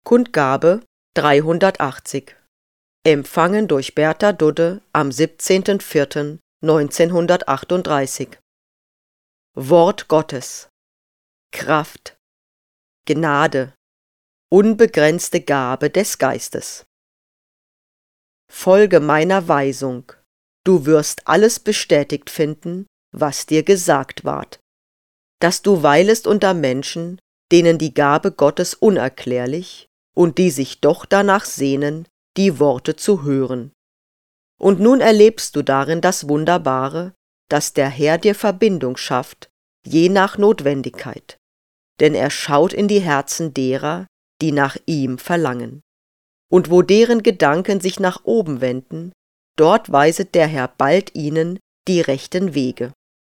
Kundgabe 380. Empfangen durch Bertha Dudde am 17.04.1938. Wort Gottes. Kraft. Gnade. Unbegrenzte Gabe des Geistes. Folge meiner Weisung. Du wirst alles bestätigt finden, was dir gesagt ward. Dass du weilest unter Menschen, denen die Gabe Gottes unerklärlich und die sich doch danach sehnen, die Worte zu hören. Und nun erlebst du darin das Wunderbare, dass der Herr dir Verbindung schafft, je nach Notwendigkeit. Denn er schaut in die Herzen derer, die nach ihm verlangen. Und wo deren Gedanken sich nach oben wenden, dort weiset der Herr bald ihnen die rechten Wege.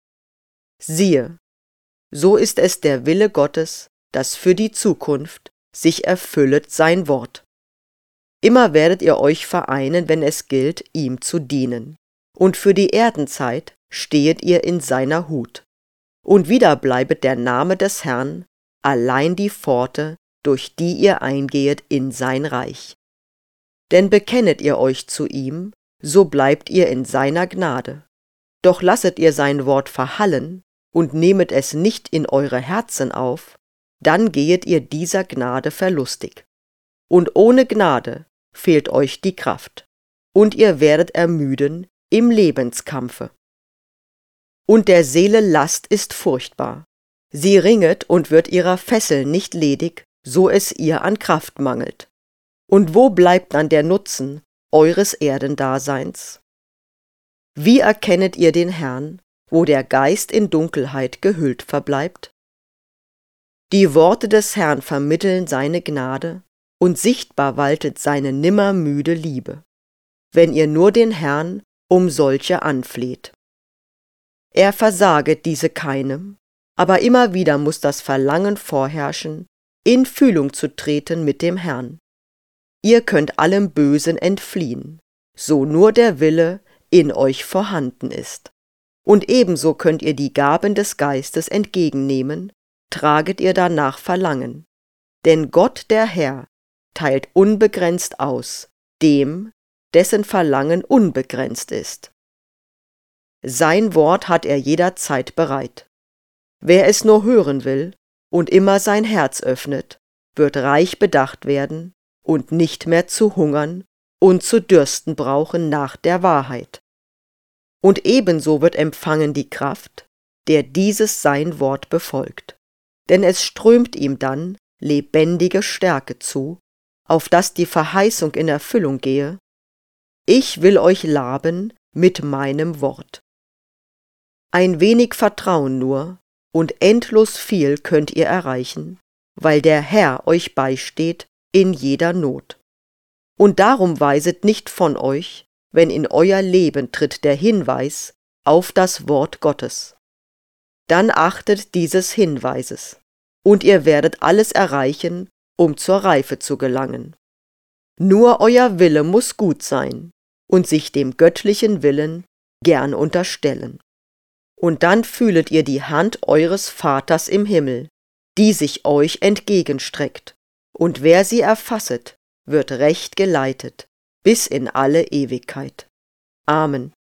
Siehe, so ist es der Wille Gottes, dass für die Zukunft sich erfüllet sein Wort. Immer werdet ihr euch vereinen, wenn es gilt, ihm zu dienen. Und für die Erdenzeit stehet ihr in seiner Hut. Und wieder bleibet der Name des Herrn allein die Pforte, durch die ihr eingehet in sein Reich. Denn bekennet ihr euch zu ihm, so bleibt ihr in seiner Gnade. Doch lasset ihr sein Wort verhallen und nehmet es nicht in eure Herzen auf, dann gehet ihr dieser Gnade verlustig. Und ohne Gnade fehlt euch die Kraft, und ihr werdet ermüden im Lebenskampfe. Und der Seele Last ist furchtbar. Sie ringet und wird ihrer Fesseln nicht ledig, so es ihr an Kraft mangelt. Und wo bleibt dann der Nutzen eures Erdendaseins? Wie erkennet ihr den Herrn, wo der Geist in Dunkelheit gehüllt verbleibt? Die Worte des Herrn vermitteln seine Gnade, und sichtbar waltet seine nimmermüde Liebe, wenn ihr nur den Herrn um solche anfleht. Er versaget diese keinem, aber immer wieder muß das Verlangen vorherrschen, in Fühlung zu treten mit dem Herrn. Ihr könnt allem Bösen entfliehen, so nur der Wille in euch vorhanden ist. Und ebenso könnt ihr die Gaben des Geistes entgegennehmen, traget ihr danach Verlangen. Denn Gott der Herr teilt unbegrenzt aus, dem, dessen Verlangen unbegrenzt ist. Sein Wort hat er jederzeit bereit. Wer es nur hören will und immer sein Herz öffnet, wird reich bedacht werden und nicht mehr zu hungern und zu dürsten brauchen nach der Wahrheit. Und ebenso wird empfangen die Kraft, der dieses sein Wort befolgt. Denn es strömt ihm dann lebendige Stärke zu, auf dass die Verheißung in Erfüllung gehe: Ich will euch laben mit meinem Wort. Ein wenig Vertrauen nur, und endlos viel könnt ihr erreichen, weil der Herr euch beisteht in jeder Not. Und darum weiset nicht von euch, wenn in euer Leben tritt der Hinweis auf das Wort Gottes. Dann achtet dieses Hinweises, und ihr werdet alles erreichen, um zur Reife zu gelangen. Nur euer Wille muß gut sein und sich dem göttlichen Willen gern unterstellen. Und dann fühlet ihr die Hand eures Vaters im Himmel, die sich euch entgegenstreckt, und wer sie erfasset, wird recht geleitet, bis in alle Ewigkeit. Amen.